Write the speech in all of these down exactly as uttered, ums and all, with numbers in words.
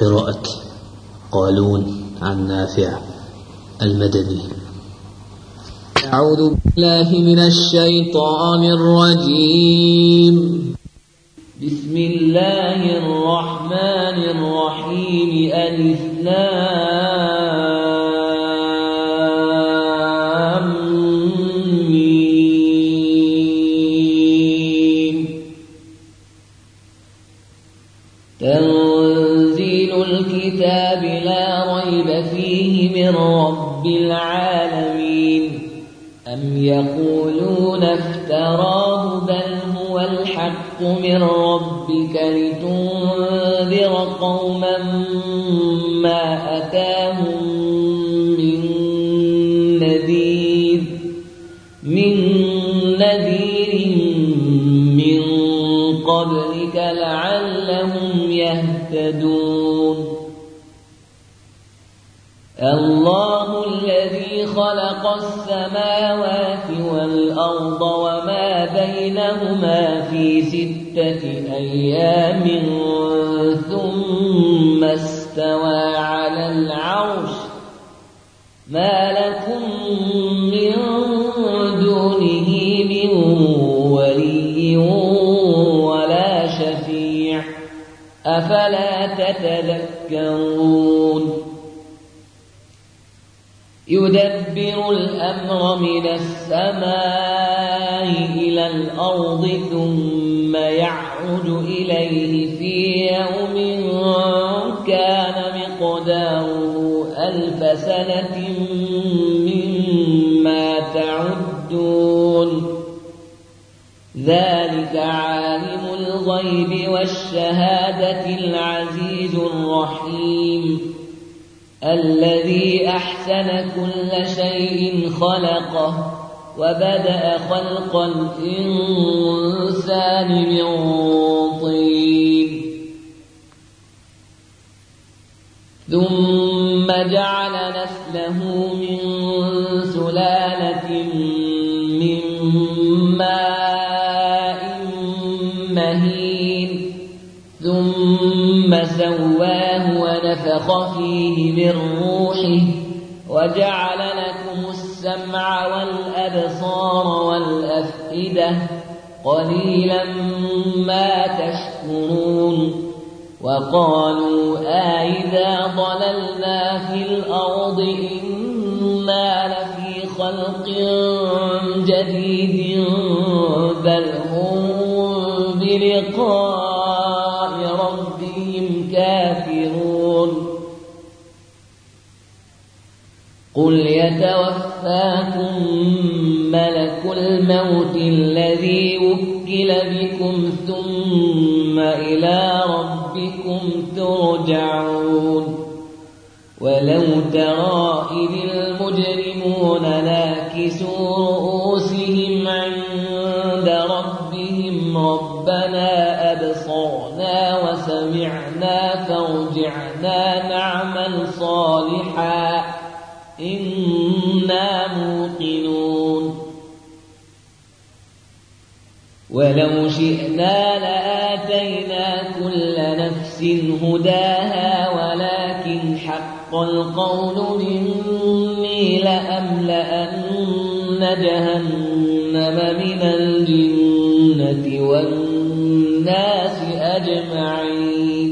قراءة قالون عن نافع المدني. أعوذ بالله من الشيطان الرجيم. بسم الله الرحمن الرحيم. ألف لام ميم. تنزيل الكتاب لا ريب فيه من رب العالمين. أم يقولون افتراه بل هو الحق من ربك لتنذر قوما ما أتاهم من نذير من نذير من قبلك لعلهم يهتدون. الله الذي خلق السماوات والأرض وما بينهما في ستة أيام ثم استوى على العرش. ما لكم من دونه من ولي ولا شفيع أفلا تتذكرون. يدبر الأمر من السماء إلى الأرض ثم يعرج إليه في يوم كان مقداره ألف سنة مما تعدون. ذلك عالم الغيب والشهادة العزيز الرحيم الذي أحسن كل شيء خلقه وبدأ خلق الإنسان من طين ثم جعل نسله من سلالة من ماء مهين ثم سواه ونفخ فيه من روحه وجعل لكم السمع والأبصار والأفئدة قليلا ما تشكرون. وقالوا أإذا ضللنا في الأرض إنا لفي خلق جديد بل هم بلقاء ربهم كافرون. قل يتوفاكم ملك الموت الذي وكل بكم ثم إلى ربكم ترجعون. ولو ترى إذ المجرمون ناكسوا رؤوسهم عند ربهم ربنا أبصرنا وسمعنا فارجعنا نعمل صالحا إنا موقنون. ولو شئنا لآتينا كل نفس هداها ولكن حق القول مني لأملأن جهنم من الجنة والناس أجمعين.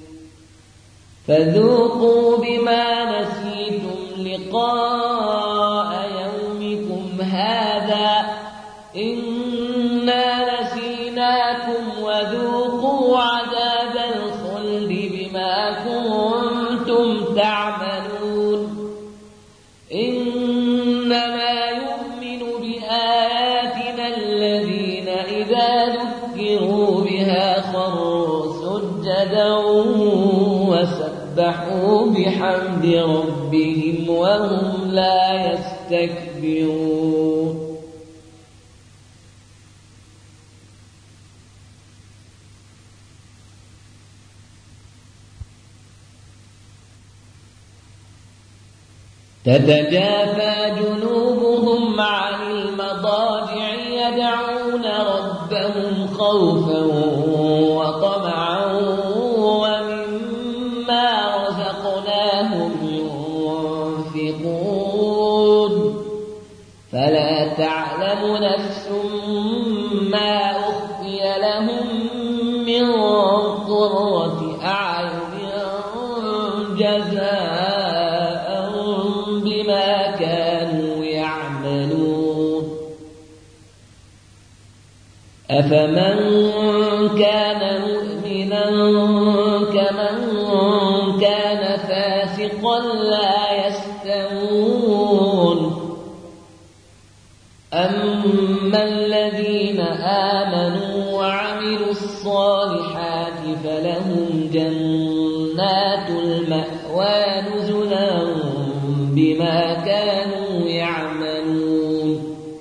فذوقوا بما نسيتم لقاء يومكم هذا إنا نسيناكم وذوقوا عذاب الخلد بما كنتم تعملون. إنما يؤمن بآياتنا الذين إذا ذكروا بها خروا سجدا وسبحوا بحمد ربهم وهم لا يستكبرون. تتجافى جنوبهم عن المضاجع يدعون ربهم خوفا وطمعا ومما ينطقون فلا تعلم نفس ما أخفي لهم من قرة أعين جزاء بما كانوا يعملون أفمن كان مؤمنا كمن كان فاسقا لا يستوون أما الذين آمنوا وعملوا الصالحات فلهم جنات المأوى نزلا بما كانوا يعملون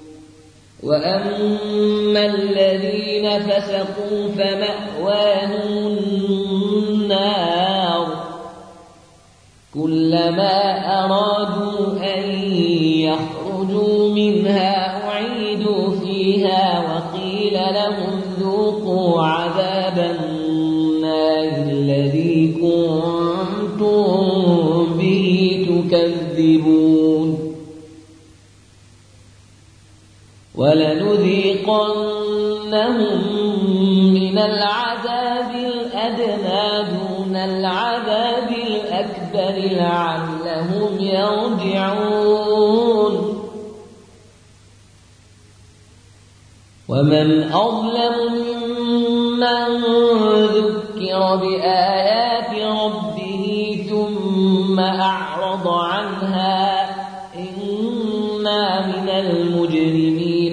وأما الذين فسقوا فمأواهم النار كلما أرادوا أن يخرجوا منها أعيدوا فيها وقيل لهم ذوقوا عذاب النار الذي كنتم به تكذبون ولنذيقنهم من العذاب الأدنى دون العذاب الأكبر لعلهم يرجعون ومن أظلم ممن ذكر بآيات ربه ثم أعرض عنها إنا من المجرمين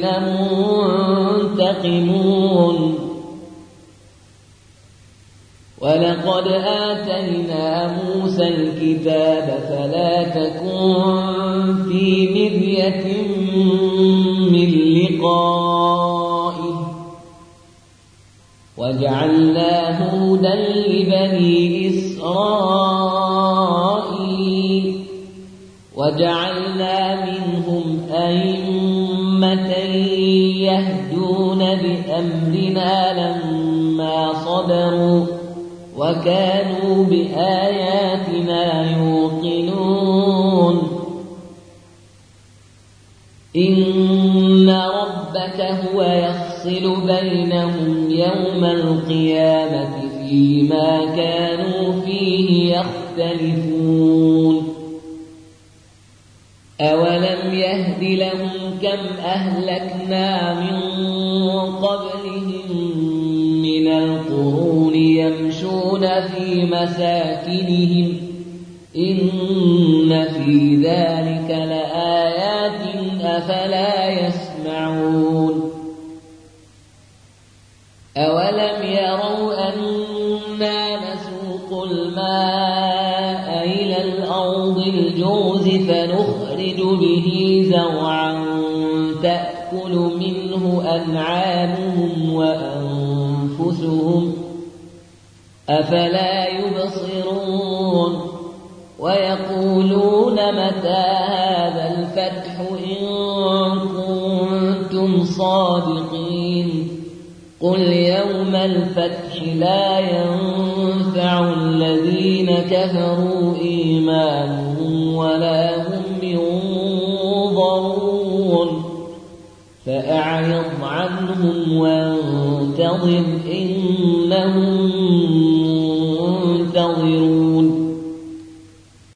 منتقمون ولقد آتينا موسى الكتاب فلا تكن في مرية من لقائه وجعلناه هدى لبني إسرائيل وجعلنا منهم أئمة يهدون بأمرنا لما صبروا وكانوا بآياتنا يوقنون إن ربك هو يفصل بينهم يوم القيامة فيما كانوا فيه يختلفون أولم يهد لهم كم أهلكنا من قبلهم من القرون يمشون في مساكنهم إن في ذلك لآيات أفلا يسمعون أولم يروا أنا نسوق الماء إلى الأرض الجرز فنخرج به زرعا تأكل منه أنعامهم وأنفسهم أفلا يبصرون ويقولون متى هذا الفتح إن كنتم صادقين قل يوم الفتح لا ينفع الذين كفروا إيمانهم ولا هم ينظرون فأعرض عنهم وانتظر إنهم